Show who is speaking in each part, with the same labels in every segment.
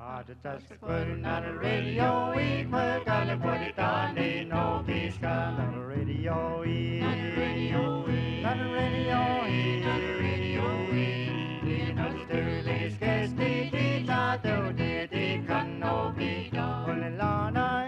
Speaker 1: Just putting on the radio, we put on the put it on, ain't no peace on the radio, on the radio, on the radio, on the radio, in the Sterling Skesti, Tita, Dodi, Kanobi, Olilana,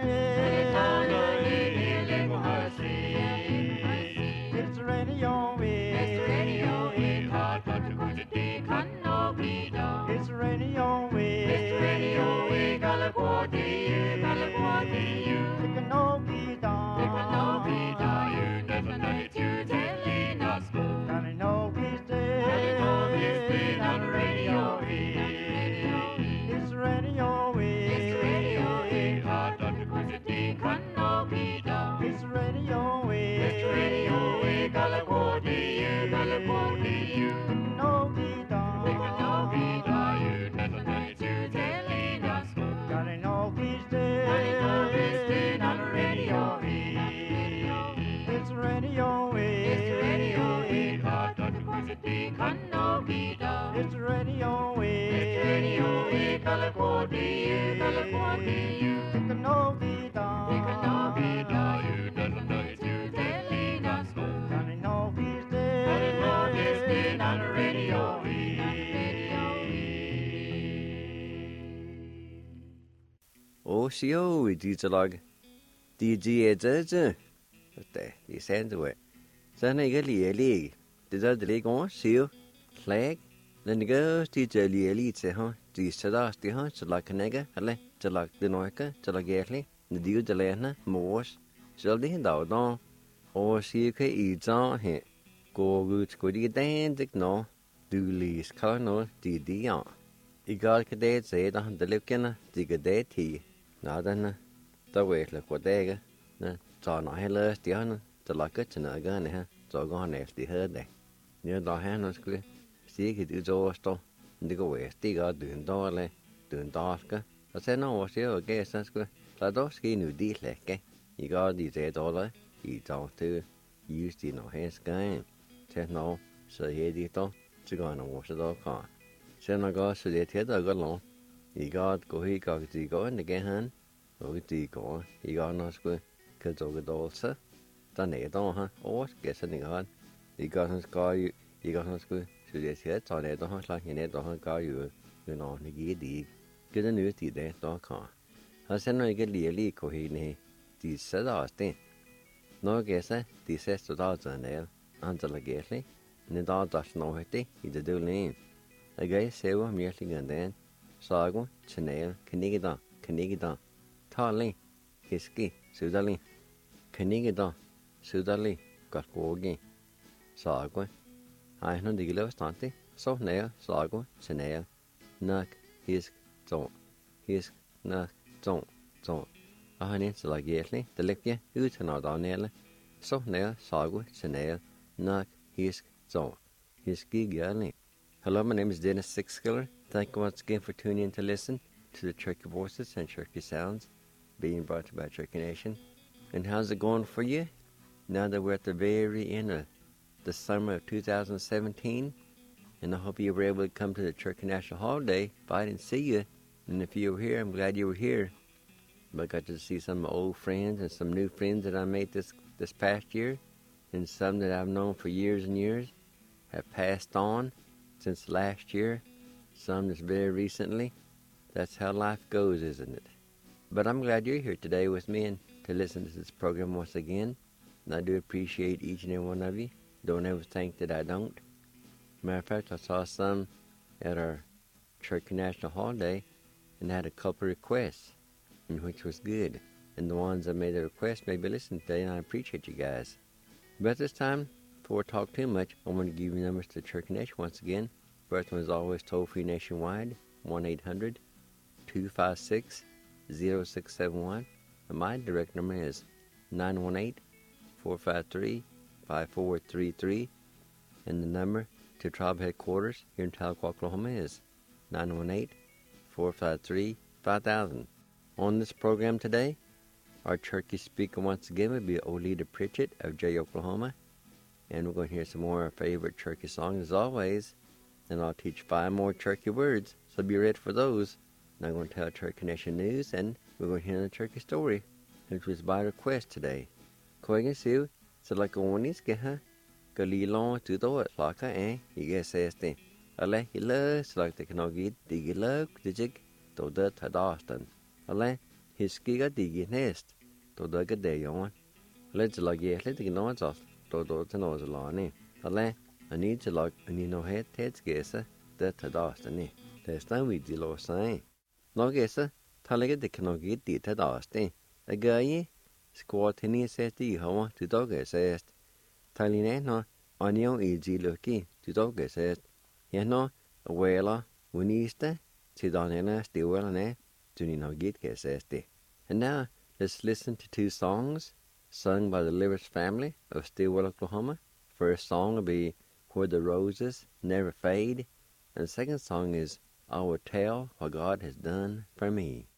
Speaker 1: it's radio, it's radio, hot, but the Kujiti, Kanobi, it's radio, it's radio, California, California, Tikanobi, you never know it, you telling us, Kananobi's dead, on the radio, it's radio, it's radio, hot, but the Kujiti, Kanobi, it's radio, California, California, Tikanobi, you never know it, you telling us, Kananobi's dead, on the radio, it's radio, hot, but the Kujiti, Kanobi, it's radio, California, California, Tikanobi, you never know it, you telling us, Kananobi's dead, on the radio.
Speaker 2: Osio, Digitalog, DG, the Sandway. Sanagally, a league. The other leg on, seal, flag, then the girls teach a elite, the Sadas, the hunch, like a nigger, to like the Noica, to like Gately, the dew de Lana, Morse, shall the dog down, or see you eat on here. Go good, go to the no, do lease, color no, the Dion. I got a day said on the looking, dig a day tea. Now then, the way look what they got. So no hellers, the honor, the like it, and a gun, so gone if the heard they. Near the hand was clear. See it is all store. And they go away, stick out doing dolly, doing darker. I said, no, what's your guess? That's good. So those skin new deal like, you got these $8, you talk to, used in no hands game. Said no, so he did all, to go on and wash it all car. Said no, go, so they tell the good long. You got go, he got the go and again hand. Oh, the go, you got no school, because of the dolls, sir. Done it on, or guess anything on. You got his car, you got his school, so they said, on it, like in it, on car you know, the giddy. Get a new tea there, don't car. I said, no, you get the elite cohene. These said, I was then. No guess, the says to dogs on there, until a gately, and the dog does no hitty, he did do lean. A guy say, well, merely and then, Sago, Chanel, Canigida, Tarly, Hiski, Sudali, Canigida, Sudali, got Gorgi, Sago. I know the glow stante, so nail, Sago, Chanel, Nuck, Hisk, Nuck, Don't. I need to like Yetly, the Likia, who turn out on nail, so nail, Sago, Chanel, Nuck, Hisk, Hiski, Galley. Hello, my name is Dennis Sixskiller. Thank you once again for tuning in to listen to the Cherokee Voices and Cherokee Sounds being brought to you by Cherokee Nation. And how's it going for you? Now that we're at the very end of the summer of 2017, and I hope you were able to come to the Cherokee National Holiday. If I didn't see you, and if you were here, I'm glad you were here. But I got to see some of my old friends and some new friends that I made this past year, and some that I've known for years and years have passed on since last year, some just very recently. That's how life goes, isn't it? But I'm glad you're here today with me and to listen to this program once again. And I do appreciate each and every one of you. Don't ever think that I don't. Matter of fact, I saw some at our Cherokee National Holiday and had a couple requests, which was good. And the ones that made the request maybe listen today, and I appreciate you guys. But this time, before I talk too much, I want to give you numbers to Cherokee Nation once again. First one is always toll-free nationwide, 1-800-256-0671. And my direct number is 918-453-5433. And the number to Tribe Headquarters here in Tahlequah, Oklahoma is 918-453-5000. On this program today, our Cherokee speaker once again will be Olita Pritchett of Jay, Oklahoma. And we're going to hear some more of our favorite Cherokee songs as always. And I'll teach 5 more Cherokee words, so be ready for those. Now I'm going to tell Turkey Nation news, and we're going to hear the turkey story, which was by request today. Koigan siu, so like onis geha, galilon to the laka eh, you get says thing. Ale hila, so like the canogid, digila, digig, to the tadastan. Ale, his giga digi nest, to the gadayon. Let's like ye, let the noise off, to the nose alone. Ale, I need to like, and you know, head gesa, the tadastan. There's time we deal or sign. No gesa, talaga the canogid di tadastan. A guy, squatini says the home to dog says. Taline no, onion easy lucky to dog says. Yeno, a whaler, winista, Tidonena, Stillwellane, Junino Gitke says. And now, let's listen to two songs sung by the Livers family of Stillwell, Oklahoma. First song will be Where the Roses Never Fade, and the second song is I Will Tell What God Has Done for Me.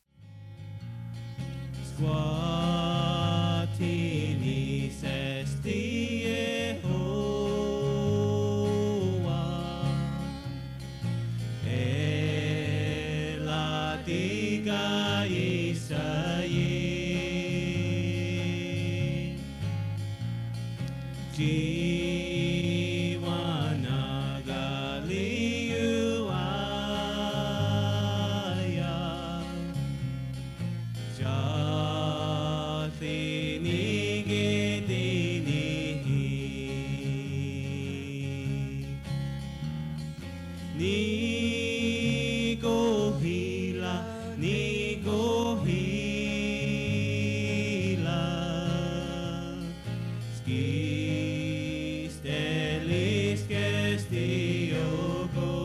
Speaker 3: Squatini says the Yehovah, Ela diga Isaïe, Jiwana Galiuaya, Jathini Gedini, Nigo Hila, Nigo Hila, Skis Delis Gestiogo,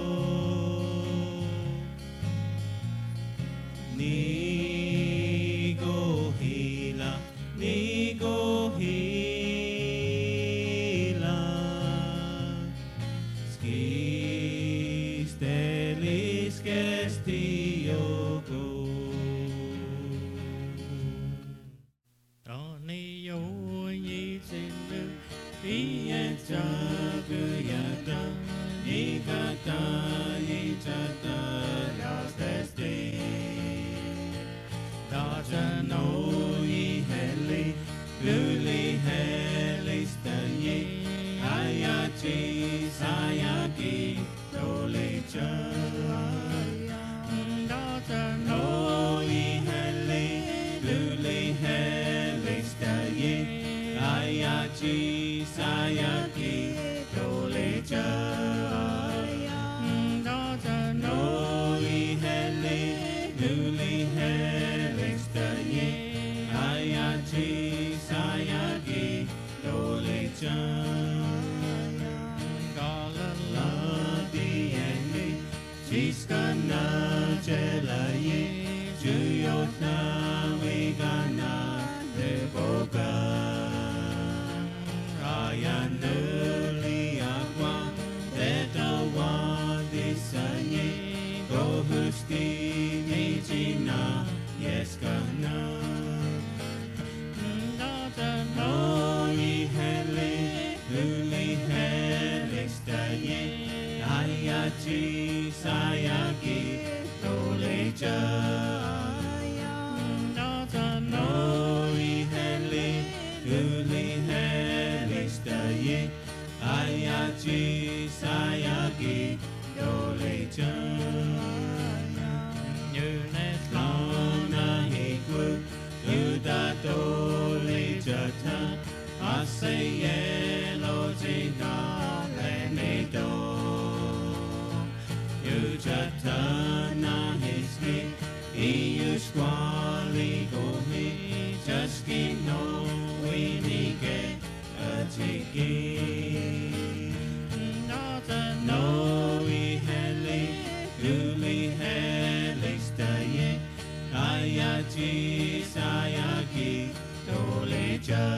Speaker 3: Nigo Hila, Nigo Hila, Skis Delis Gestiogo. Donio yitinu iyeta guyata ikata itata yastesti data no iheli luli heli stanye ayati sayaki dolicha data no iheli luli heli stanye ayati sayaki dolicha data no iheli luli heli stanye ayati sayaki dolicha galala dieni jiskana jelaye juyotna wigana deboga ayanuli akwa tetawa disanye gohusti nijina yeskana data no ihele luli hele stanye ayachi sayaki doleja data no ihele luli hele stanye ayachi sayaki doleja Yunet lona hikwu Yuda doleja ta Aseye lojina lenedo Yujata na hiski Iyu squali gohi Jaski no winike Atiki Nata no iheli Luli heli staye Ayachi sayaki doleja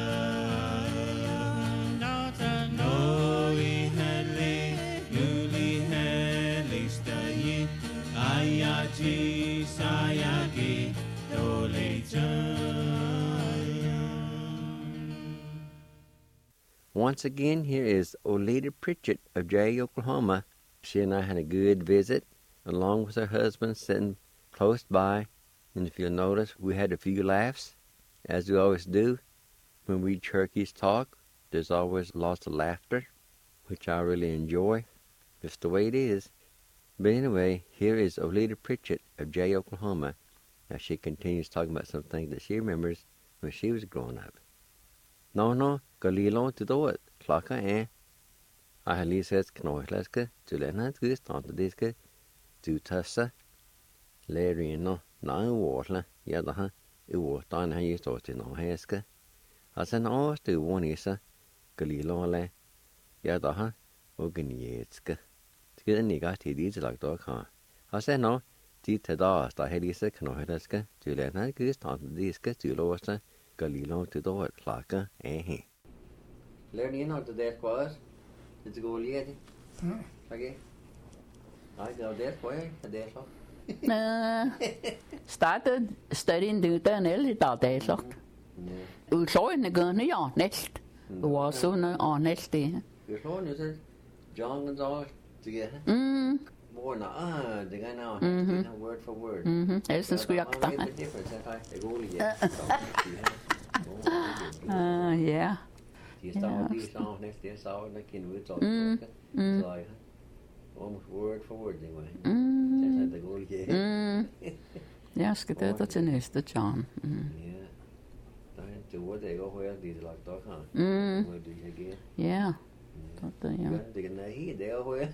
Speaker 3: Nata no iheli Luli heli staye Ayachi sayaki doleja
Speaker 2: Once again, here is Oleta Pritchett of Jay, Oklahoma. She and I had a good visit, along with her husband, sitting close by, and if you'll notice, we had a few laughs, as we always do. When we Cherokees talk, there's always lots of laughter, which I really enjoy. It's the way it is. But anyway, here is Oleta Pritchett of Jay, Oklahoma, as she continues talking about some things that she remembers when she was growing up. No, galilon to do it, clock I says knoislaska, to lenat goose, tanta diska, to tussa, Larry no, water, yadaha, water, and you thought in no heska. As an oast to one isa, galilon yadaha, oganietska. To get any got these like dog, huh? I said no, Tita da helisa knoislaska, to lenat goose, tanta diska, to losta, galilon to do it, clocka, Larry, you know what the death was? Did you go lady? Okay. I go there for you, a day
Speaker 4: Started studying the early days. We saw in the gun, yeah, next. It was soon on next day.
Speaker 2: Your son, you said, John and all together? More now, the guy now, word for word.
Speaker 4: It's a squeak. Yeah.
Speaker 2: You start these songs next day, so I can read all like almost word for word anyway. That's the goal,
Speaker 4: Ja, skal det til næste John.
Speaker 2: Ja. Der er det ord, der går højere, det er lagt op her. Må du ikke?
Speaker 4: Ja.
Speaker 2: Det kan være helt der højere.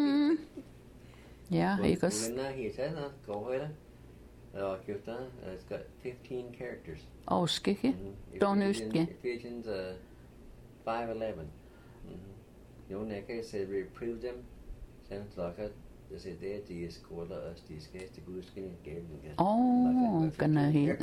Speaker 4: Ja, ikke også.
Speaker 2: Det kan være helt der, går højere. It's got 15 characters.
Speaker 4: Oh, skikke. Don't use it.
Speaker 2: Ephesians 5:11. You know, like I said, reprove them. Sounds like it. Det er det, de skoler os, de skal til Guds gennem.
Speaker 4: Kan jeg helt.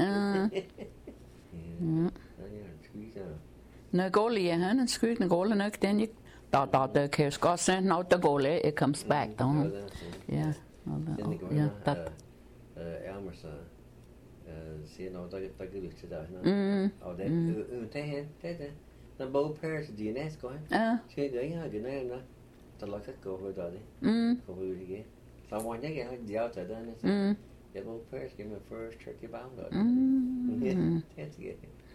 Speaker 4: Når går lige han en skyld, når går nok den ikke. Der kan jeg også sende noget, der går lige, it comes back, don't it? Ja. Ja, tak.
Speaker 2: Elmer siger noget, der giver til dig. Og det her, det når både pærer til DNS går hen. Skal jeg gøre her, gør der lagt at gå ud af det. Gå ud igen. Så må jeg ikke have de aftager der. Jeg både pærer skal med first turkey bound. Det er det.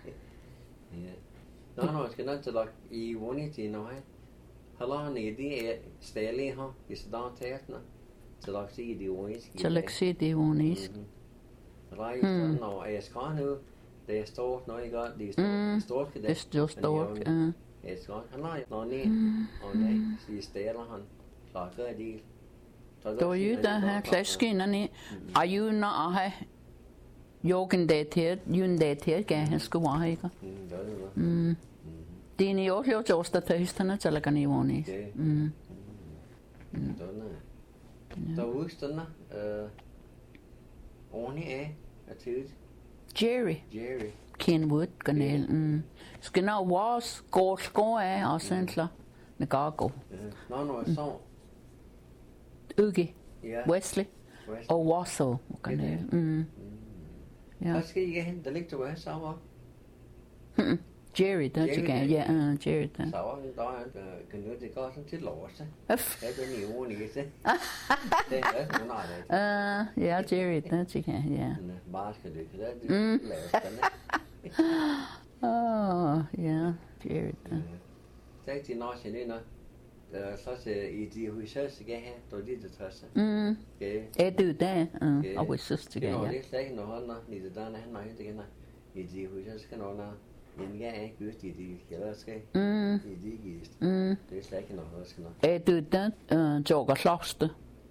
Speaker 2: Ja. Nå, skal nok til lagt i vundet i noget. Halvandet i det er stærlig her. I sådan tætene. Til lagt sig i det vundet.
Speaker 4: Til lagt sig i det vundet.
Speaker 2: Rejsen, når jeg skal nu. Det er stort, når jeg gør det. Det er stort.
Speaker 4: Det er stort, ja.
Speaker 2: Jeg skal han har noget ned, og nej, så I stæler han. Klakker er det.
Speaker 4: Då er jo der her klaskinderne. Er jo når jeg har jogen det til, gav han skulle være, ikke? Det er jo også jo også der høsterne til at gøre nivåen.
Speaker 2: Der er udstående, ordentlig af tid.
Speaker 4: Jerry. Kenwood, kanal. Skal nå vores gårdskår af, og sådan så. Det går gå.
Speaker 2: Nå, så.
Speaker 4: Uge. Wesley. Og Warsaw, kanal. Ja.
Speaker 2: Hvad skal I hen? Der ligger til hvad, så
Speaker 4: Jerry, der ikke kan. Ja, Jerry, der.
Speaker 2: Så kan du det gå sådan til låse. Det er jo ikke så. Det er sådan noget.
Speaker 4: Ja, Jerry, der ikke kan. Ja.
Speaker 2: Bare skal du ikke det.
Speaker 4: Ja, Jerry, der.
Speaker 2: Så er det nok sådan noget. Så i de huser skal have, då det træsse.
Speaker 4: Er du der? Og vi synes det
Speaker 2: ja.
Speaker 4: Ja.
Speaker 2: Det er ikke noget andet, det der han har ikke igen. I de huser skal noget. Men jeg er ikke just i de kælder skal. I de gist. Det er slet ikke noget skal noget.
Speaker 4: Er du der? Jogger slagste.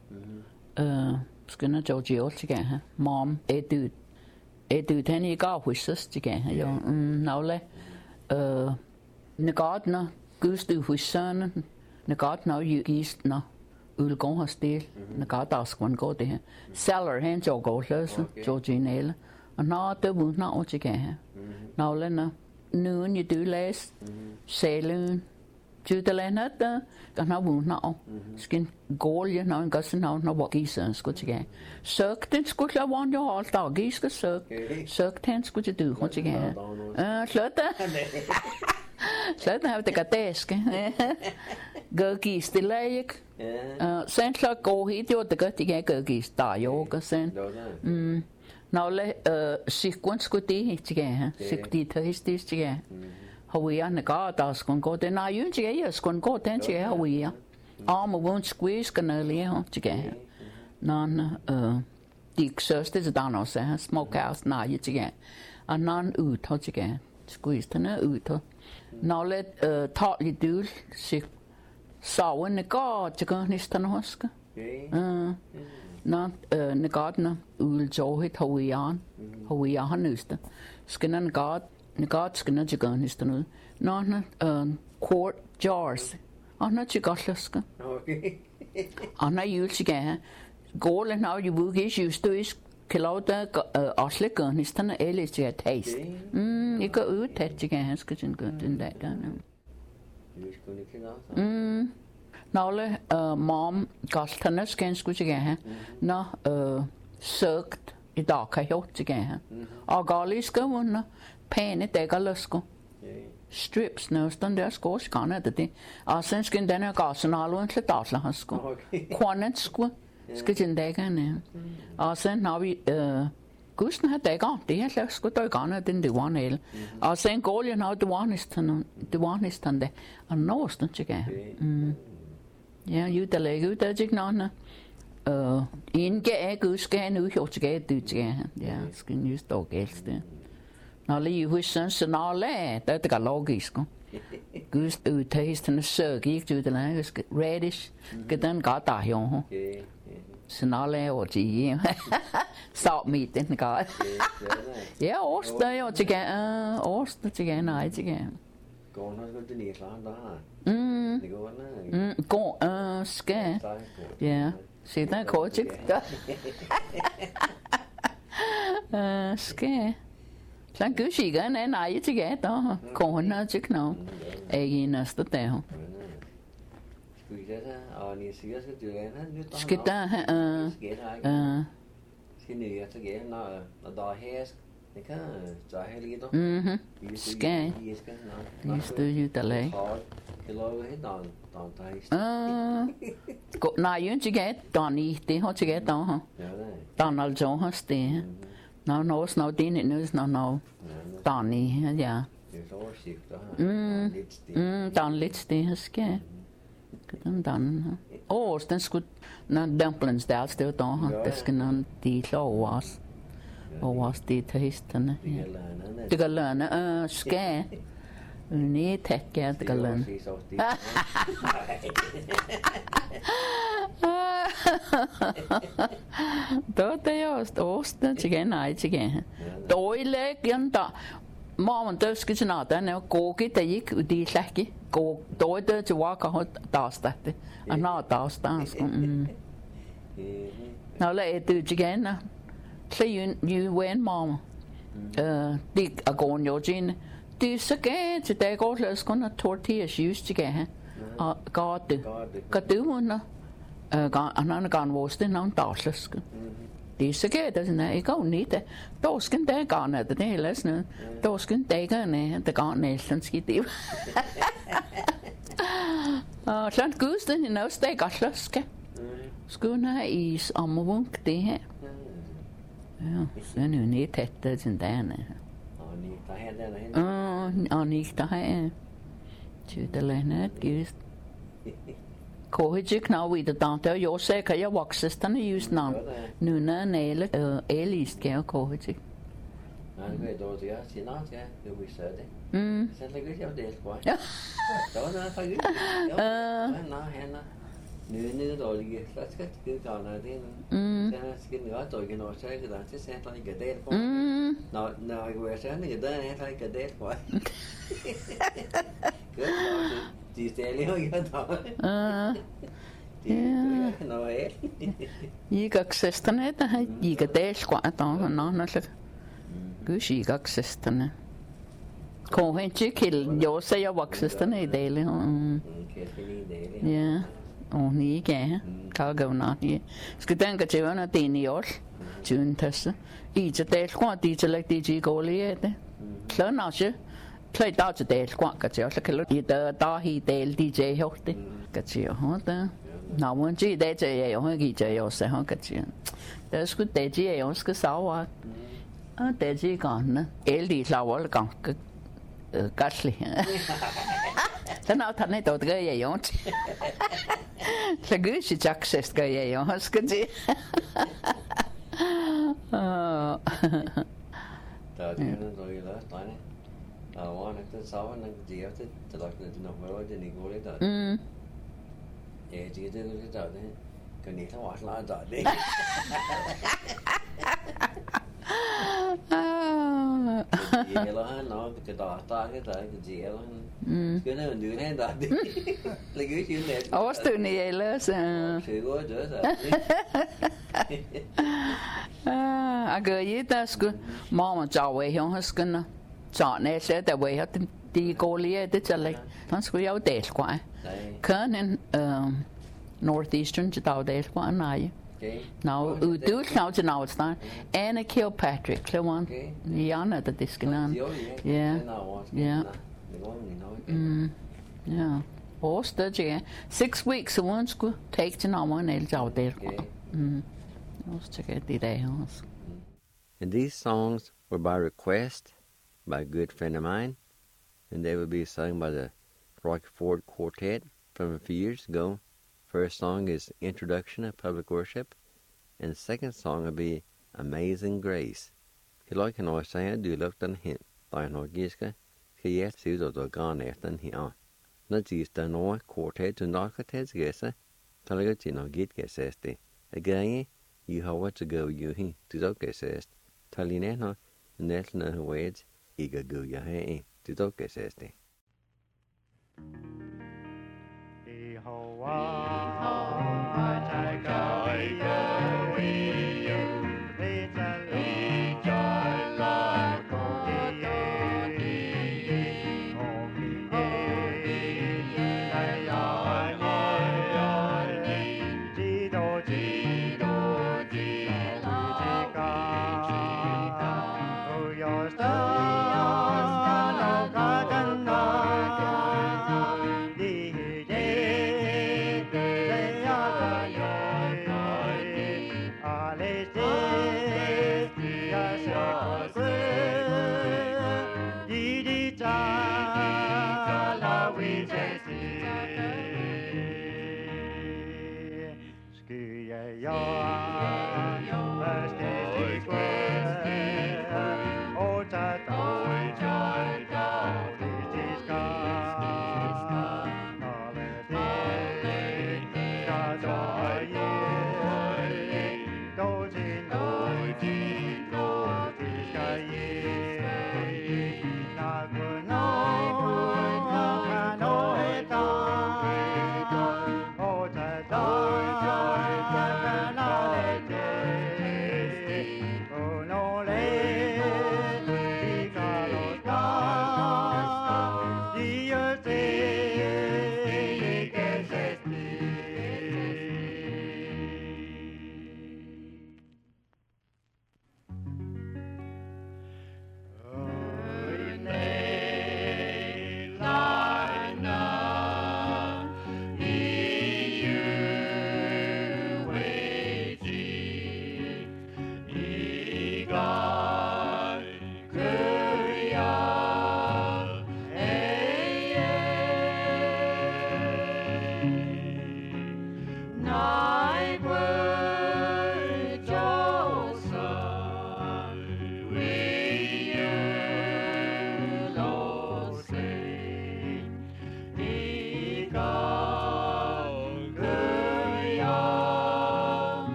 Speaker 4: Skal nå jogge også til her. Mom, er du den i går huset til her? Jo, nogle. Negadner, gudstøv huserne. Negadner jo gistner. Ulgår har stil. Negadner skal man gå det her. Seller han jogger også Georginale. Og når det vundet over til her. Nogle nogen i du læs. Salen. Judelandet der kan have vundet over. Skin gårlige når en gassen når hvor gisen skulle til her. Søg den skulle klare vundet jo alt dag. Giske søg. Søg den skulle til du til her. Slutte. Slet have the kateske. Gurgis the leg. Sent like go hit you the gutty gurgis da yoga sen. Now let sequence could be it again. 60 tastes again. How we are the god as con go then I use yes con go then how we are. Arm won't squeeze can early again. None Dick Sursters down or say smokehouse now yet again. And none ut again. Squeezed an ut. Now let totally do sick. So when the god to go Nistan Husker. Not the gardener will joe it how we are Hanusta. Skin and god, the god skin at your Nistan. Not quart jars. I'm not your godluska. I'm not used again. Goal and how you book is used to is Kilauda Oslicker, Nistan Ellis yet taste. You got out that again, has good and good in that down. Now let mom got tennis against good again. No, circed a dark I hot again. Our gollies go on pain it take a lusco. Strips no stand there scores gone at the day. Our sense can then a gas and all went to Dasla Husko. Quanet squat. Skitchen dagger. Our sent now we Guston had dagger. They had left good gone in the one ale. Our Saint Golian out the one is Sunday. And no stunt again. Yeah, you the leg, you the jignana. In get goose can you get do again. Yeah, skin use dog else then. Now leave with sense and all that. That got logis go. Goose taste and a circuit to the language reddish. Get then got that young. Snarle or gee. Salt meat in the car. Yeah, Oster or again. Oster again, night again.
Speaker 2: Go on to the
Speaker 4: Go scare. Yeah. See that coach? Scare. Lan gushy gan and I to get corner chick now. Eggy nest the tail. Skita, Scan. Used to you the leg. Now you to get Donny, they hot to get down, Donald Jones there. No, no, it's no Dean, it knows no. Donny, yeah. Don Litz, they have scared. Good done. Oh, that's good. Not dumplings, that's still done. That's going the law was. Or was the taste and the learn, scare. You need to get the learn. Då det just åsten igen night again. Då I legenda. Mom då ska ju nada när gå det gick ut I släcke. Gå då det till waka hot dastate. Anna dastas. Now let it do again. Say you when mom. Dig a go on your gin. Det again til dag går løs kun tortillas used again. God du hun another gone was the non dashless. Det again doesn't it go need it. Those can they gone at the day listen. Those can they go ne the gone nation skid. Slant goose then you know stay got løske. Skuna is om wunk det her. Ja, så nu need det doesn't there. Nicht daher. Tydelig just. Kohijik now with the dante. Jag säger jag waxes den just namn. Nu när näle elist kan kohijik.
Speaker 2: Nej, det då det är snart ja, det vi ser det. Sen lägger jag det på. Ja. Då när faktiskt. Ja. Henne. Nu då ligger flaskat det kan det. Sen ska ni att jag nog säga det att sen kan jag det på. När jag var sen det där är like det på. Det ställer jag då. Ja.
Speaker 4: Jag accessar det här. Jag det squat då när Gushi accessar. Kohenchi kill jag säger accessar det daily. Ja. Och ni kan kaga na. Ska tänka till vad det ni gör. Juntas. I det squat det lägger det gå lite. Klart play daจะเดลกว่าก็จะสักลูกอีเตอร์ต่อฮีเดลดีเจฮอกติก็จะฮะแต่นาวันจีเดจะยังฮะกี่จะยังเสียฮะก็จะแต่สกุเดจียังสกุสาวะเดจีก่อนนะเอลดีสาวะก่อนก็กัสเลยฉันเอาทันให้ตัวก็ยังแล้วก็สิจักเสร็จก็ยังสกุจี
Speaker 2: แต่ที่นั่นตัวอีแล้วตอนนี้ว่านักศึกษานักเรียนที่ตลอดในนอกว่าจะนิโก้เลยต่อจีจะก็ต่อเนี่ยก็นี่ทั้งวันละต่อเนี่ยจีแล้วฮะเนาะก็ต่อก็ต่อก็จีแล้วก็เนี่ยมันดูเนี่ยต่อเนี่ยเลยก็ชื่อเนี่ย
Speaker 4: โอ้ตื่นนี่เลยสิ
Speaker 2: ชื่อก็เจอสิ
Speaker 4: ก็ยี่แต่สกุมองมันจ่อไว้ยังสกุนะจ่อเนี่ยเสียแต่ไว้เขาตีโกเลียติจะเลยทั้งสกุยาวเดชกว่าคือเนี่ยnortheastern จะต่อเดชกว่าไหนnowดูnowจะnow it's not Anna Kilpatrick ใช่ไหมยันน่ะแต่ดิสกันนั่น yeahโอ้สเตอร์จี6 weeks วันสกุ take จะน้องมันเนี่ยจ่อเดชกว่าโอ้สจะแค่ตีได้ฮะ
Speaker 2: And these songs were by request by a good friend of mine, and they would be sung by the Rocky Ford Quartet from a few years ago. First song is Introduction of Public Worship, and the second song would be Amazing Grace. He like an saying, do look than him, by an orgiska, he yet sees of the gone after he on. Not just the no quartet to knock at his guess, Talagat no get guess, again, you have what to go, you he, to the guess. Talineno, Nelson Wades, Iga Guya, hey, to Doka says they.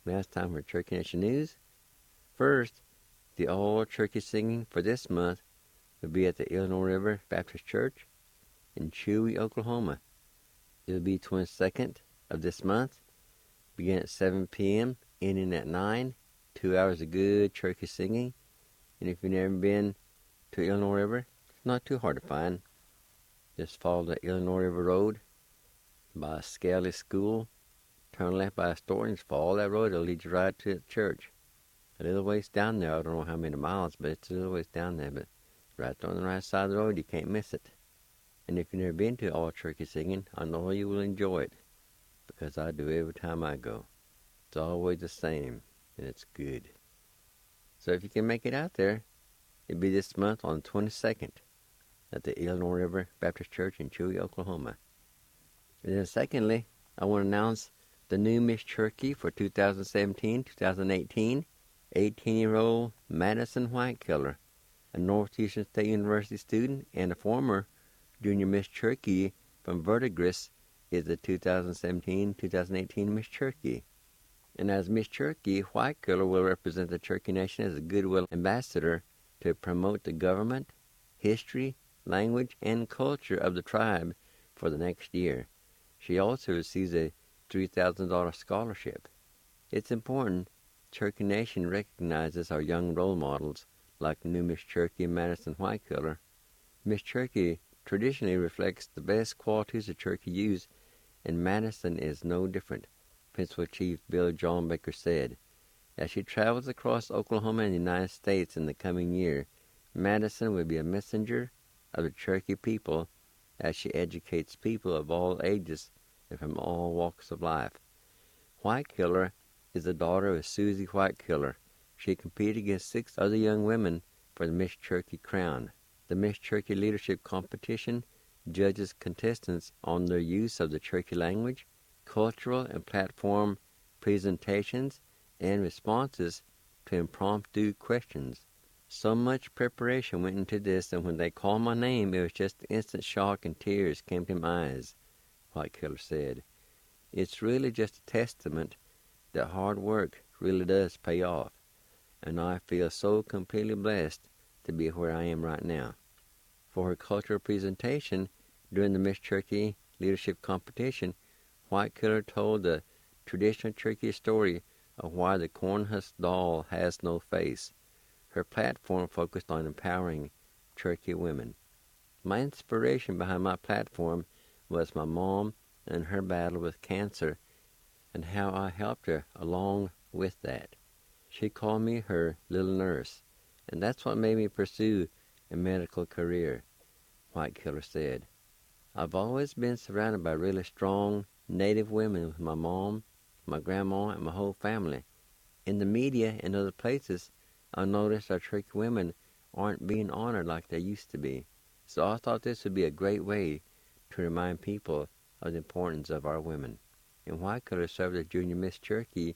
Speaker 2: Now it's time for Cherokee Nation News. First, the all-turkey singing for this month will be at the Illinois River Baptist Church in Chewy, Oklahoma. It will be 22nd of this month, begin at 7 p.m., ending at 9, 2 hours of good turkey singing. And if you've never been to Illinois River, it's not too hard to find. Just follow the Illinois River Road by Scally School, turn left by Storton's, follow that road, it'll lead you right to the church. A little ways down there, I don't know how many miles, but it's a little ways down there, but right on the right side of the road, you can't miss it. And if you've never been to all turkey singing, I know you will enjoy it, because I do every time I go. It's always the same, and it's good. So if you can make it out there, it'll be this month on the 22nd at the Illinois River Baptist Church in Chewy, Oklahoma. And then secondly, I want to announce the new Miss Cherokee for 2017-2018, 18-year-old Madison Whitekiller, a Northeastern State University student and a former Junior Miss Cherokee from Verdigris, is the 2017-2018 Miss Cherokee. And as Miss Cherokee, Whitekiller will represent the Cherokee Nation as a goodwill ambassador to promote the government, history, language, and culture of the tribe for the next year. She also receives a $3,000 scholarship. It's important Cherokee Nation recognizes our young role models like new Miss Cherokee and Madison Whitekiller. Miss Cherokee traditionally reflects the best qualities of Cherokee youth, and Madison is no different, Principal Chief Bill John Baker said. As she travels across Oklahoma and the United States in the coming year, Madison will be a messenger of the Cherokee people as she educates people of all ages and from all walks of life. Whitekiller is the daughter of Susie Whitekiller. She competed against 6 other young women for the Miss Cherokee crown. The Miss Cherokee Leadership Competition judges contestants on their use of the Cherokee language, cultural and platform presentations, and responses to impromptu questions. So much preparation went into this, and when they called my name, it was just instant shock and tears came to my eyes, Whitekiller said. It's really just a testament that hard work really does pay off, and I feel so completely blessed to be where I am right now. For her cultural presentation during the Miss Cherokee Leadership Competition, Whitekiller told the traditional Cherokee story of why the cornhusk doll has no face. Her platform focused on empowering Cherokee women. My inspiration behind my platform was my mom and her battle with cancer and how I helped her along with that. She called me her little nurse, and that's what made me pursue a medical career, Whitekiller said. I've always been surrounded by really strong Native women with my mom, my grandma, and my whole family. In the media and other places, I noticed our Cherokee women aren't being honored like they used to be. So I thought this would be a great way to remind people of the importance of our women. And Whitekiller served as Junior Miss Cherokee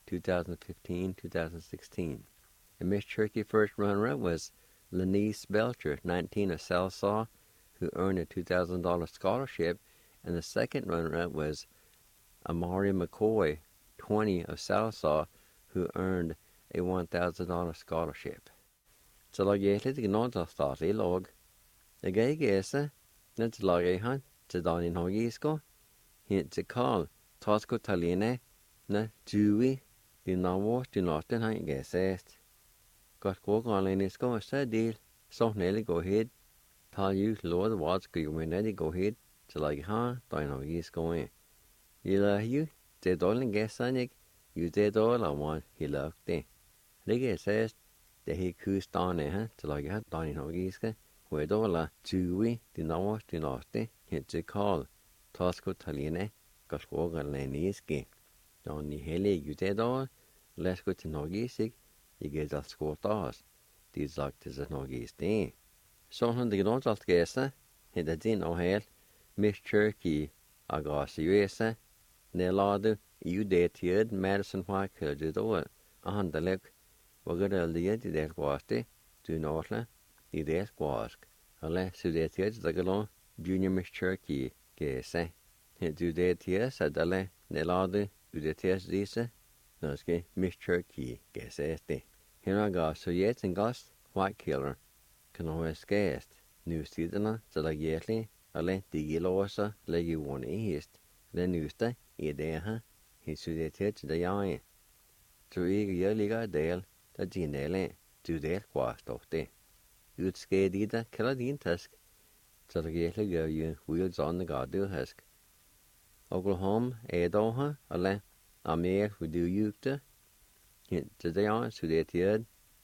Speaker 2: 2015-2016. The Miss Cherokee first runner-up was Lenice Belcher, 19, of Salsaw, who earned a $2,000 scholarship, and the second runner-up was Amari McCoy, 20, of Salsaw, who earned a $1,000 scholarship. Så lag jeg litt gnådd av statlig lag. Jeg er gese, når til lag jeg han, til Daniel Hagisko, hint til Karl, Tasko Taline, når Dewey, din navå, din natten han gesest. Godt gå grann sko, så del, så nelle gå hit, tal ju lord vad ska ju men de gå hit, til lag han, Daniel Hagisko. Ila ju, det dålen gesanik, ju det dåla wan hilakte. Det gesest, det he kustane han, til lag han, Daniel Hagisko. Hvor dåla Dewey, din navå, din natten, hint til Karl, Tasko Taline, godt gå grann iske. Dan i hele jute da, les gå til Norgisik, jeg er da skåtas, de sagt til seg Norgiste. Sånn han det gnått alt gese, hedde din og helt, Miss Cherokee, agrasi juese, nedlade, jude-tid, Madison Whitekiller det da, ahandelek, vagadaldige, de del kvaste, du nåtle, de del kvask. Alle, sude-tid, dagalon, Junior Miss Cherokee, gese. Du det-tid, sadale, nedlade, UDTS disse, Nå skal Mr. Key gæsæs det. Her går Sovjet en gast, white killer, kan have skæst. Nu siderne, så der gælder, eller digilåser, lægge orden i hest. Den nyeste i det her, he Sovjet til det jeg. Så ikke jeg ligger del, der din del, du del kvarstår det. Utsked i det, kalder din task, så der gælder gør jo ude sådan gør du hask. Oklahoma er dog her, eller Amerika vil du jukte, til det jeg Sovjet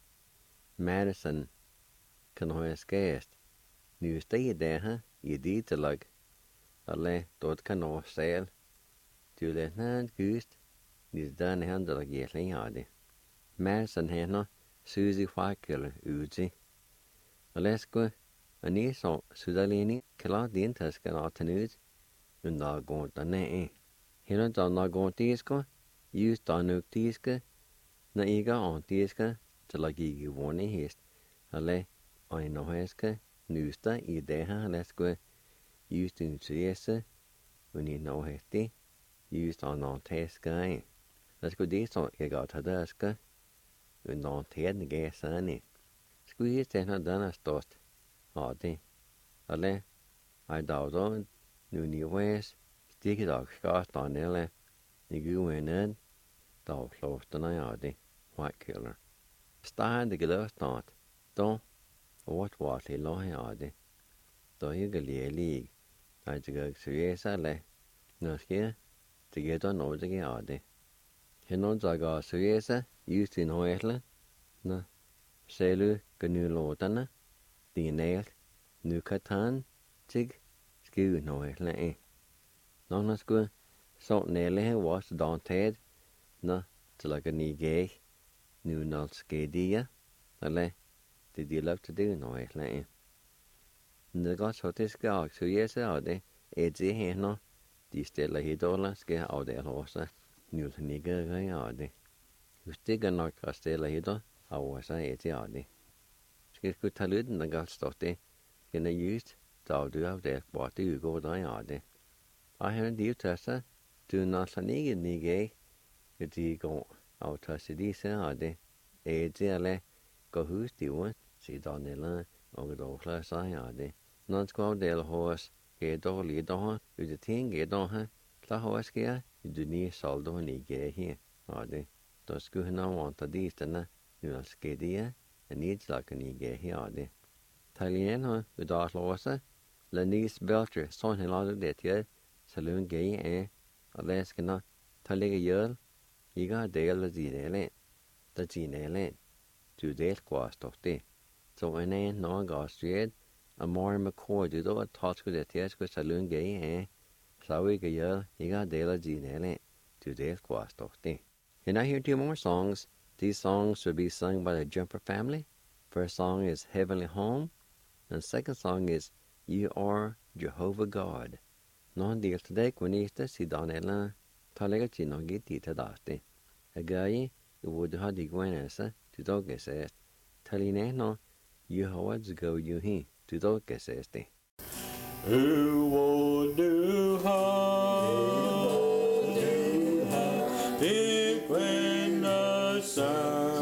Speaker 2: Madison kan have skæst. Nu steg der her i dit lag, eller dort kan nå sal. Du let ned gust, nu den her der gælder af det. Madison her Susie Fakkel ude. Og lad os gå, og ni så sydalini klar din taske at tage ud, og der går der ned. Hele der går diske, just der nok diske, når ikke er diske, til at give vågne hest, eller en højske, nyste i det her, lad os gå, just en søjese, og ni nå heste, just en taske af. Lad os gå det så, jeg går til daske, og når tæden gav sande. Skulle jeg tænke, den er stort, og det, eller, jeg dagde nu ni væs, stikket og skårstånd, eller, ni gode ned, der flåsterne af det, white killer. Starten det glædestånd, da, var til løg af det. Da ikke lige, jeg tænker ikke seriøst, eller, når sker, det gælder noget af det. Hende der går seriøst, just i højle, når selv genylåterne, de nælt, nu kan tage, til skrive højle af. Når man skulle, så næle her var så tæt, når til at gøre gæk, nu når skædige, eller det de lov til det højle af. Når godt så det skal også seriøst af det, det her, de stiller helt dårlig, skal afdele også, nu til ikke af det. Hvis det gør nok at stille helt over sig det af det. Skal jeg tage lyden, der godt står det, kan jeg just tage du af det, hvor det går der af det. Og her de tager du når sådan ikke nige, at de går og tager sig disse af det. Det eller går hus de ord, se der eller og der flere sig af det. Når skal afdele hos, kan dårligt der, ud af ting der, der hos sker, du ni saldo nige her af det. Der skulle han vante distene, nu skal det, en nedslagen nige her af det. Italiener vil der slå sig, Lenise Belcher, sådan han lavede det til, så løn gav af, og læskerne, der ligger hjørl, ikke har del af dine land, der dine land, du del kvarstår det. Så en når går stræt, og morgen med kår, du dog tager det til, så løn gav af, så ikke hjørl, ikke har del af dine land, du del kvarstår det. And I hear 2 more songs. These songs will be sung by the Jumper family. First song is Heavenly Home, and second song is You Are Jehovah God. Någon del till dig kvinniste sidan eller talega till något i till daste. Agai, du ha dig kvinnese till dagesest. Taline no, Jehovah's go you he till dageseste.
Speaker 3: Who would do Big when the sun,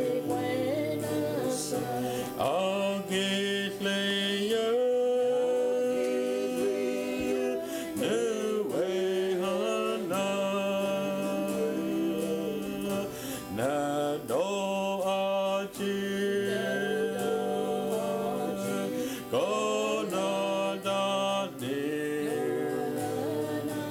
Speaker 3: I'll get later, no way on na do achi, go na da de.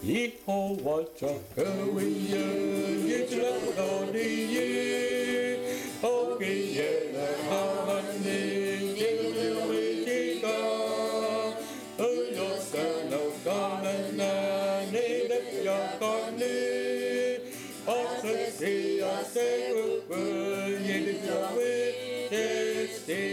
Speaker 3: Jehovah Chakawiya, Yitlakadodiye, Okiyela Hamani, Yitlawejika, Uyosano Kanana, Nedet Yakani, Asasi Asekuku, Yitlawejesti,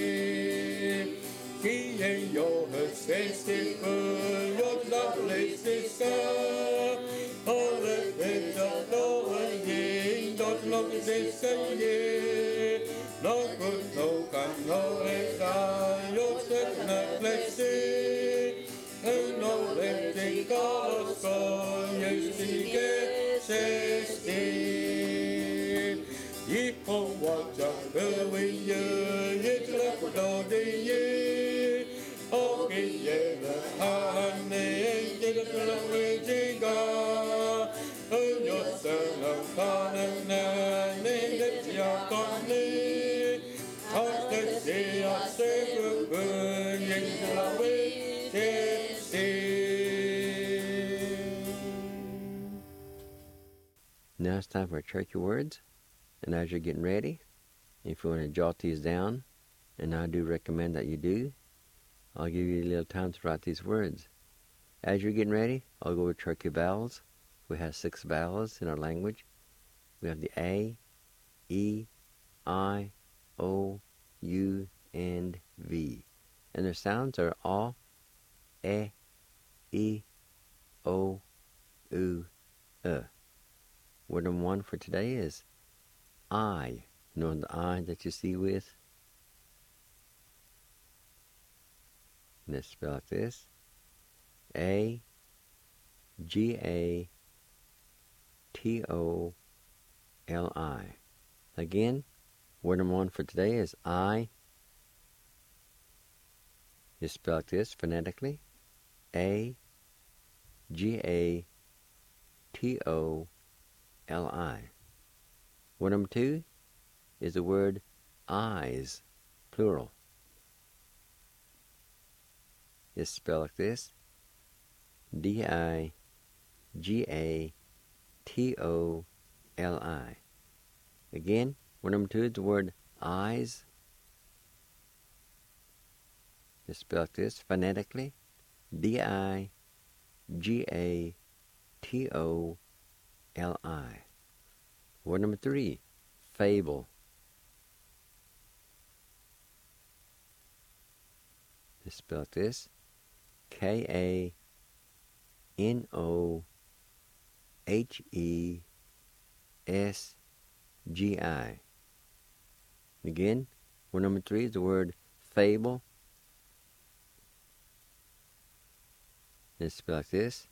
Speaker 3: Kiye Yohas Festiku, Yotlablesika, Ole Peta Doe, Dot Lokiseye, No good no can no eka, Yosef Naplesi, No letting Kolosko, Yesike, Sesti, Yehovah Chakawiya, Yitlakadodiye, Okiyela Hane, Yitlawejika, Uyosana Kanana, Nedet Yakani, Asasi Asekuku, Yitlawejesti.
Speaker 2: Now it's time for Turkey words. And as you're getting ready, if you want to jot these down, and I do recommend that you do, I'll give you a little time to write these words. As you're getting ready, I'll go with Turkey vowels. We have 6 vowels in our language. We have the A, E, I, O, U, and V. And their sounds are A, E, O, U, Word number 1 for today is I. You know the I that you see with? Let's spell like this. A, G, A, T, O, L, I. Again, word number 1 for today is I. You spell like this phonetically. A, G, A, T, O, L, I. Word number 2 is the word eyes, plural. It's spelled like this. D-I-G-A-T-O-L-I. Again, word number 2 is the word eyes. It's spelled like this phonetically. D-I-G-A-T-O-L-I. Word number 3, fable. It's spelled like this. K-A-N-O-H-E-S-G-I. Again, word number 3 is the word fable. It's spelled like this.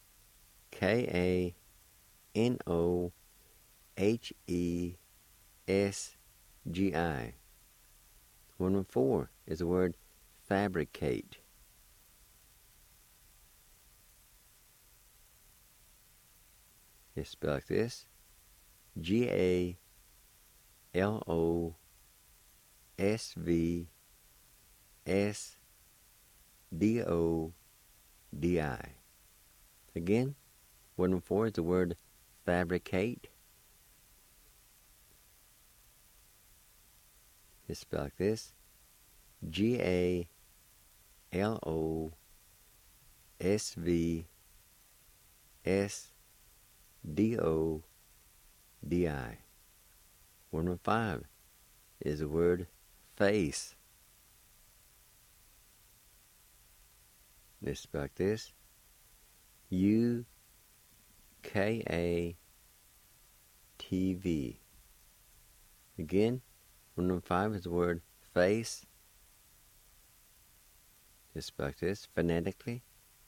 Speaker 2: K-A-N-O-H-E-S-G-I. Word number 4 is the word fabricate. It's spelled like this. G-A-L-O-S-V-S-D-O-D-I. Again, word number 4 is the word fabricate. It's spelled like this. G-A-L-O-S-V-S-D-O-D-I. Word number 5 is the word face. It's spelled like this. U-K-A-T-V. Again, word number 5 is the word face. It's spelled like this phonetically.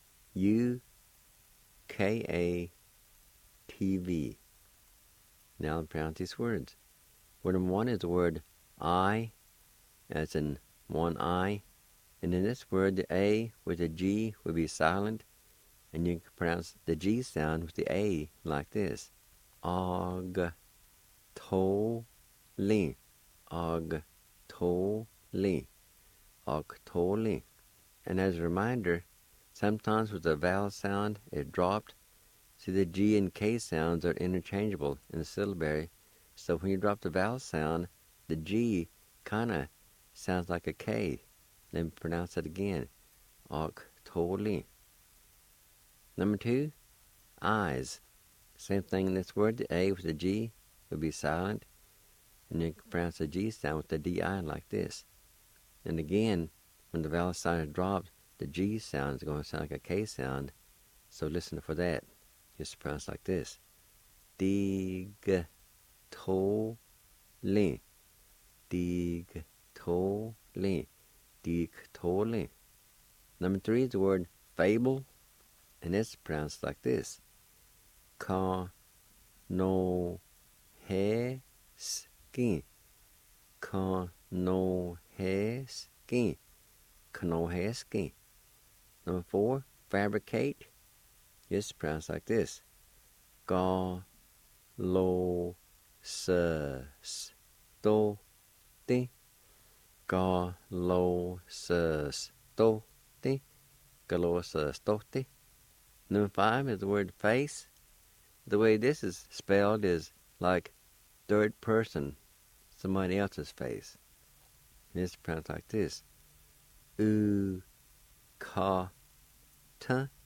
Speaker 2: U-K-A-T-V. Now I'll pronounce these words. Word number 1 is the word I, as in one eye. And in this word, the A with the G would be silent, and you can pronounce the G sound with the A like this. Og, to, li. Og, to, li. Og, to, li. And as a reminder, sometimes with the vowel sound, it dropped, See, the G and K sounds are interchangeable in the syllabary, so when you drop the vowel sound, the G kind of sounds like a K. Let me pronounce it again. Octoli. Number 2, eyes. Same thing in this word. The A with the G would be silent, and you can pronounce the G sound with the DI like this. And again, when the vowel sound is dropped, the G sound is going to sound like a K sound, so listen for that. Just pronounce like this. Dig-to-li. Dig-to-li. Dig-to-li. Number 3 is the word fable, and it's pronounced like this. Ka-no-he-ski. Ka-no-he-ski. Ka-no-he-ski. Number 4, fabricate. It's pronounced like this. Ga-lo-sus-to-ti. Ga-lo-sus-to-ti. Ga-lo-sus-to-ti. Number 5 is the word face. The way this is spelled is like third person, somebody else's face. And it's pronounced like this. U-ka-ta.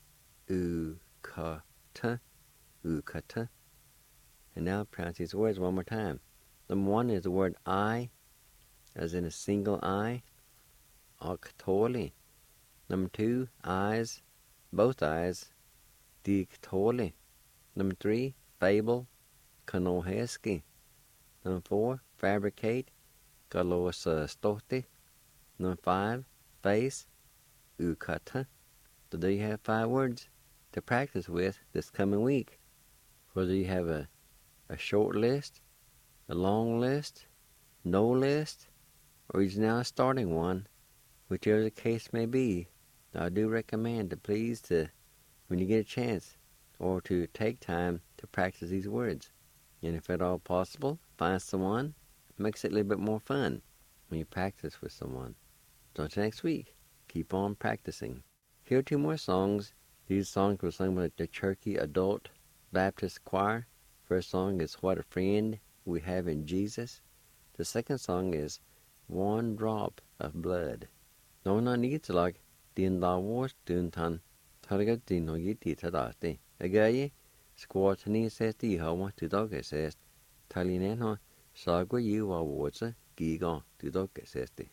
Speaker 2: U-ka-ta. U-ka-ta. And now pronounce these words one more time. Number 1 is the word eye, as in a single eye. Octoli. Number 2, eyes, both eyes. Dictoli. Number 3, fable. Kanoheski. Number 4, fabricate. Galosastoti. Number 5, face. Ukata. So there you have 5 words to practice with this coming week. Whether you have a short list, a long list, no list, or you're now starting one, whichever the case may be, I do recommend to please when you get a chance, or to take time to practice these words. And if at all possible, find someone. It makes it a little bit more fun when you practice with someone. So until next week, keep on practicing. Here are 2 more songs. These songs were sung by the Cherokee Adult Baptist Choir. First song is What a Friend We Have in Jesus. The second song is One Drop of Blood. No, no need to like din da wars dun tan. Targa din no yiti tadati. Agaye, squatani says the hawa to dog says. Talineno, sagwa you are wards, giga to dog says the.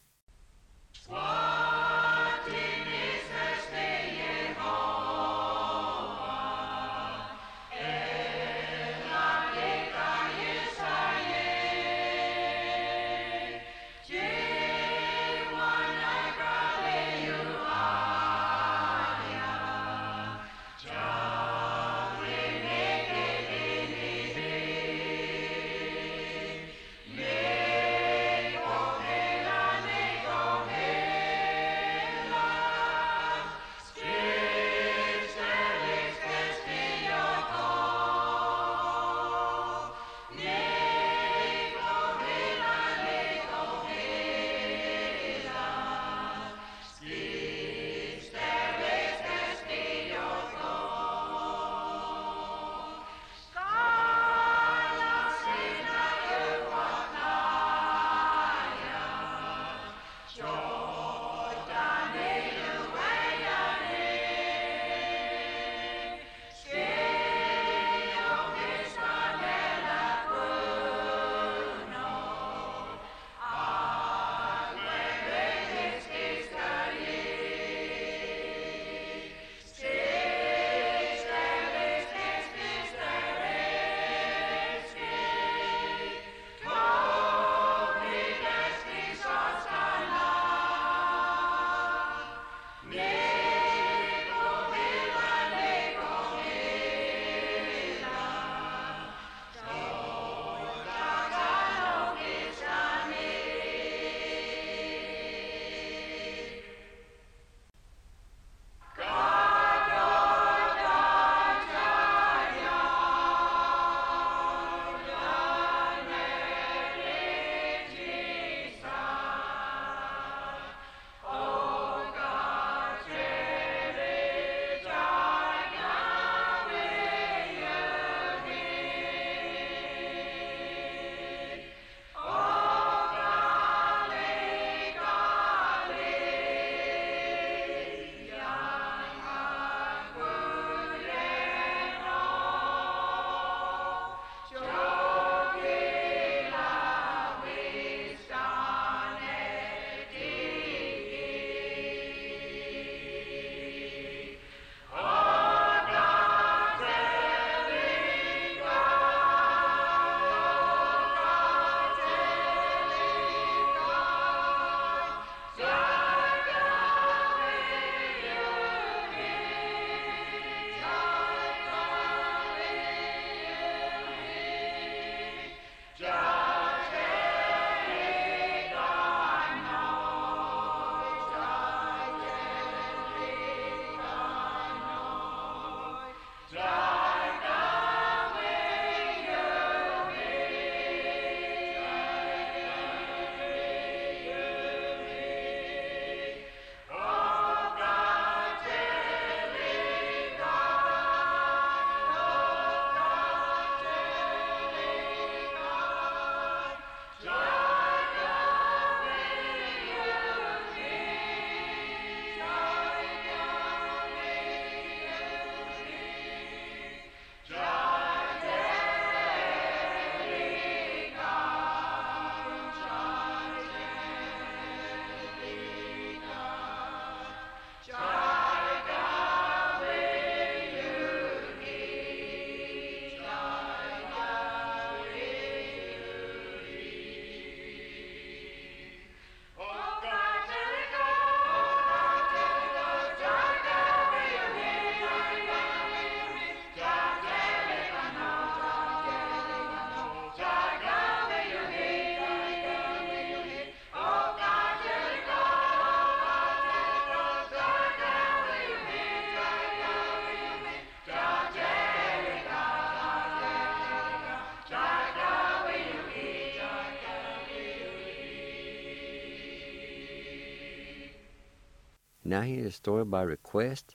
Speaker 2: Now here's a story by request.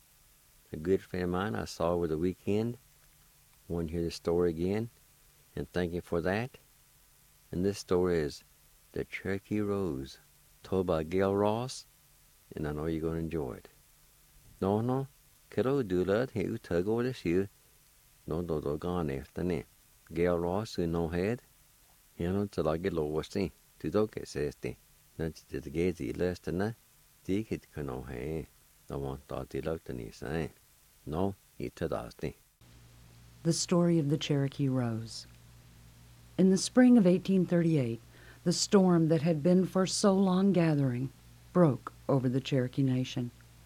Speaker 2: A good friend of mine I saw over the weekend. Want to hear the story again, and thank you for that. And this story is The Cherokee Rose, told by Gail Ross, and I know you're going to enjoy it. No, kiddo dula he utug over this year. No do gone after ne. Gail Ross who no head. Hino till I get lost in. To do get says the. Not to the gaze less than that. The kid can no hay. No one thought he looked in his eye. No, he told us the.
Speaker 5: The Story of the Cherokee Rose. In the spring of 1838, the storm that had been for so long gathering broke over the Cherokee Nation.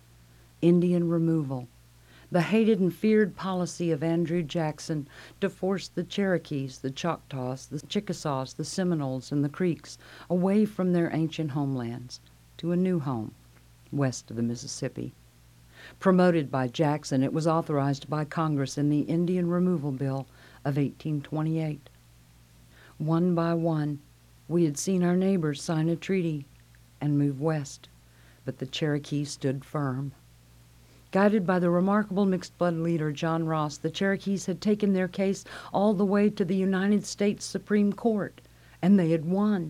Speaker 5: Indian removal, the hated and feared policy of Andrew Jackson to force the Cherokees, the Choctaws, the Chickasaws, the Seminoles, and the Creeks away from their ancient homelands to a new home west of the Mississippi. Promoted by Jackson, it was authorized by Congress in the Indian Removal Bill of 1828. One by one, we had seen our neighbors sign a treaty and move west, but the Cherokee stood firm. Guided by the remarkable mixed-blood leader John Ross, the Cherokees had taken their case all the way to the United States Supreme Court, and they had won.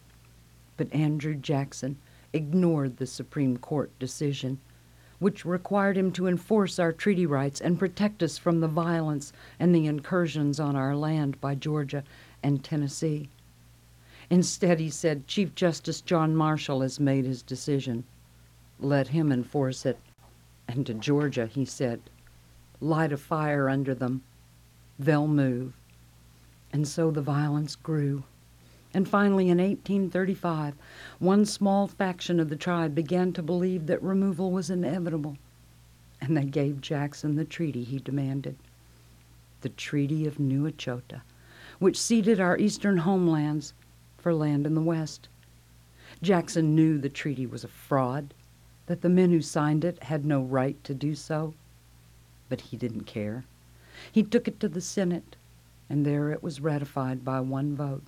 Speaker 5: But Andrew Jackson ignored the Supreme Court decision, which required him to enforce our treaty rights and protect us from the violence and the incursions on our land by Georgia and Tennessee. Instead, he said, Chief Justice John Marshall has made his decision. Let him enforce it. And to Georgia, he said, light a fire under them. They'll move. And so the violence grew. And finally, in 1835, one small faction of the tribe began to believe that removal was inevitable, and they gave Jackson the treaty he demanded, the Treaty of New Echota, which ceded our eastern homelands for land in the west. Jackson knew the treaty was a fraud, that the men who signed it had no right to do so, but he didn't care. He took it to the Senate, and there it was ratified by one vote.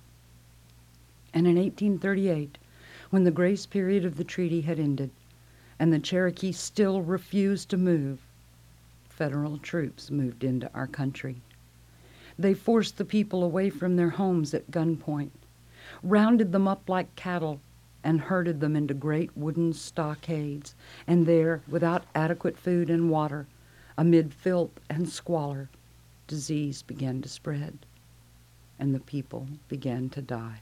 Speaker 5: And in 1838, when the grace period of the treaty had ended, and the Cherokee still refused to move, federal troops moved into our country. They forced the people away from their homes at gunpoint, rounded them up like cattle, and herded them into great wooden stockades, and there, without adequate food and water, amid filth and squalor, disease began to spread, and the people began to die.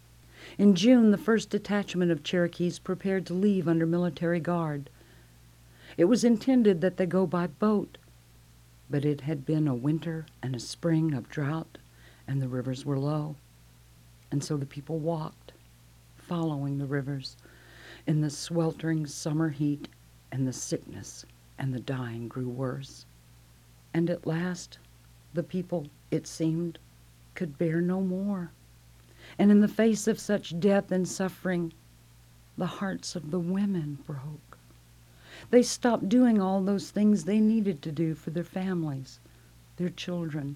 Speaker 5: In June, the first detachment of Cherokees prepared to leave under military guard. It was intended that they go by boat, but it had been a winter and a spring of drought, and the rivers were low, and so the people walked, following the rivers in the sweltering summer heat, and the sickness and the dying grew worse. And at last, the people, it seemed, could bear no more. And in the face of such death and suffering, the hearts of the women broke. They stopped doing all those things they needed to do for their families, their children.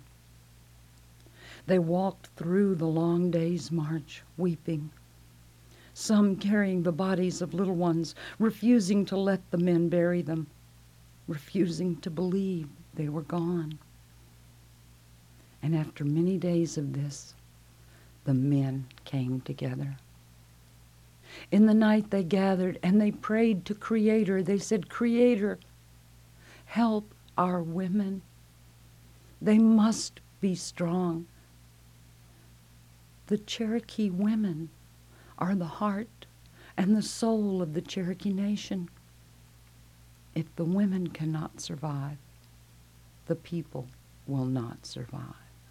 Speaker 5: They walked through the long day's march, weeping, some carrying the bodies of little ones, refusing to let the men bury them, refusing to believe they were gone. And after many days of this, the men came together. In the night they gathered and they prayed to Creator. They said, Creator, help our women. They must be strong. The Cherokee women are the heart and the soul of the Cherokee Nation. If the women cannot survive, the people will not survive.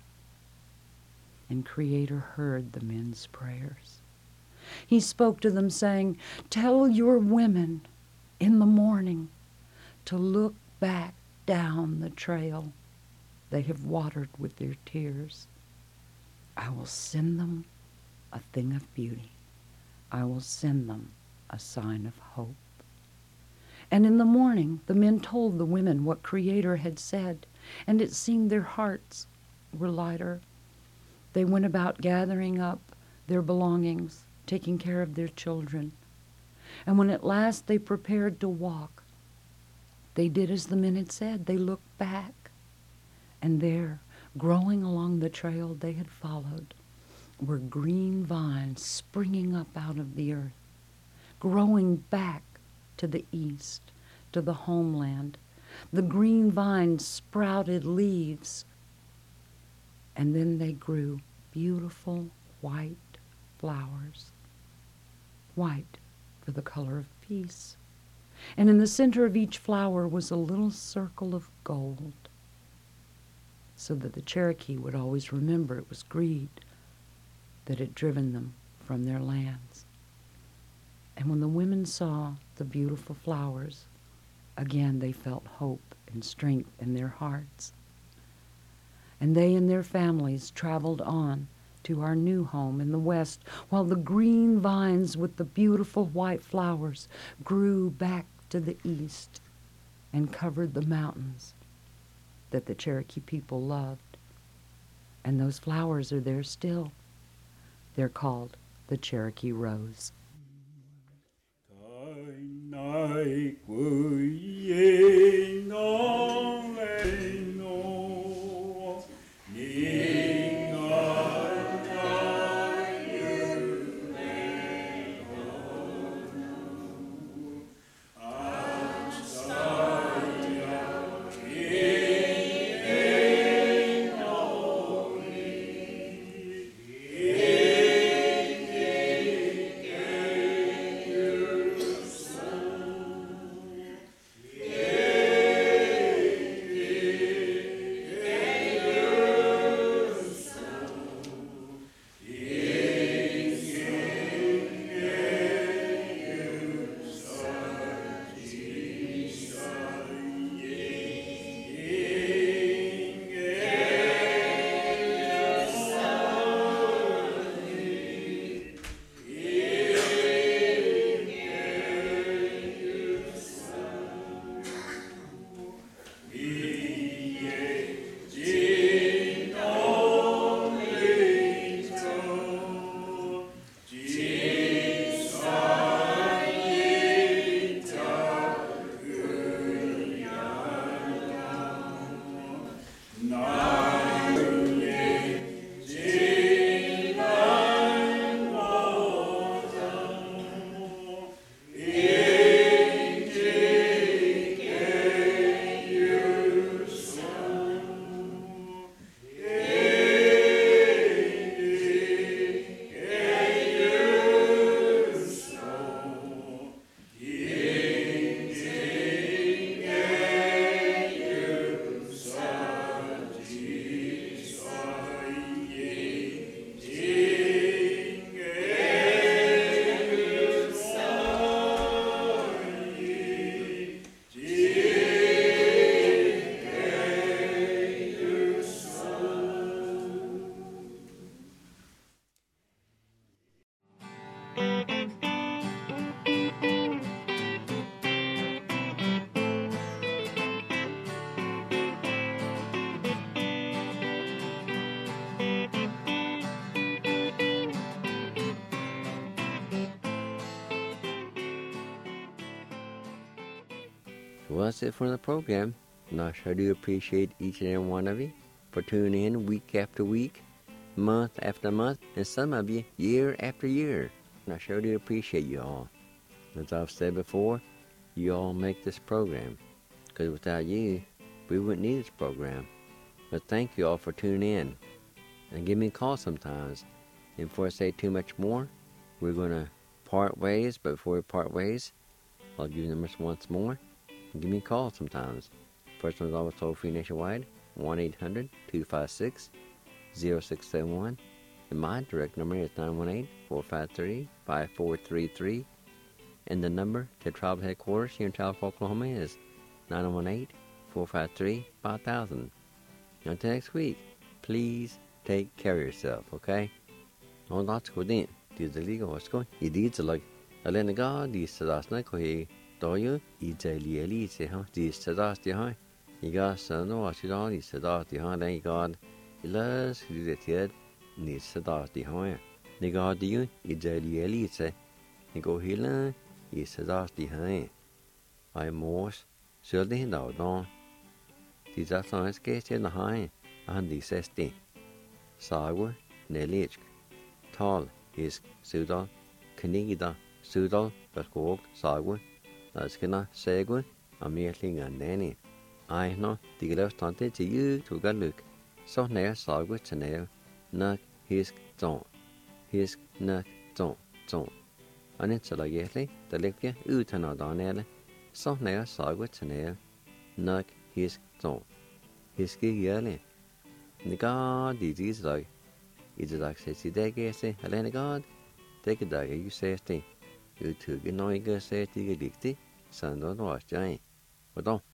Speaker 5: And Creator heard the men's prayers. He spoke to them saying, tell your women in the morning to look back down the trail they have watered with their tears. I will send them a thing of beauty. I will send them a sign of hope. And in the morning, the men told the women what Creator had said, and it seemed their hearts were lighter. They went about gathering up their belongings, taking care of their children. And when at last they prepared to walk, they did as the men had said. They looked back, and there, growing along the trail they had followed, were green vines springing up out of the earth, growing back to the east, to the homeland. The green vines sprouted leaves, and then they grew beautiful white flowers, white for the color of peace. And in the center of each flower was a little circle of gold, so that the Cherokee would always remember it was greed that had driven them from their lands. And when the women saw the beautiful flowers, again they felt hope and strength in their hearts. And they and their families traveled on to our new home in the west, while the green vines with the beautiful white flowers grew back to the east and covered the mountains that the Cherokee people loved. And those flowers are there still. They're called the Cherokee Rose.
Speaker 2: Well, that's it for the program. And I sure do appreciate each and every one of you for tuning in week after week, month after month, and some of you year after year. And I sure do appreciate you all. As I've said before, you all make this program, because without you, we wouldn't need this program. But thank you all for tuning in, and give me a call sometimes. And before I say too much more, we're going to part ways, but before we part ways, I'll give you the numbers once more. Give me a call sometimes. First one's always toll-free nationwide, 1-800-256-0671. And my direct number is 918-453-5433. And the number to tribal headquarters here in Tulsa, Oklahoma is 918-453-5000. Until next week, please take care of yourself, okay? On lots of good things. The legal was going. You did like a little god, these last night, do you? It's a little, huh? These the huh? You got some of what you don't, these the huh? Then you got, you loves, you did it, needs the huh? You got you, it's a little, you go here, I sæders de her. Og i mors, sølde hende af dagen. De der sådan skal til den her, og han de sæste. Sague, Nelitsk, Tal, Isk, Sudal, Knigda, Sudal, Berskog, Sague, Naskina, Sague, og mere klinger end nani. Ej, nå, de kan lave stande til jøg, du kan lykke. Så nær Sague til nær, nok, hisk, ton. Hisk, nok, ton, ton. Og net så der jætlig, der ligger ud til noget danelle. Så nær Sague til nær, nok, hisk, ton. Hisk ikke jærlig. Negad i disse dag. I det dag sæt i dag gæste, eller negad. Det kan dag ikke sæt det. Udtrykke når ikke sæt ikke ligge, så noget var stjern. Og dog.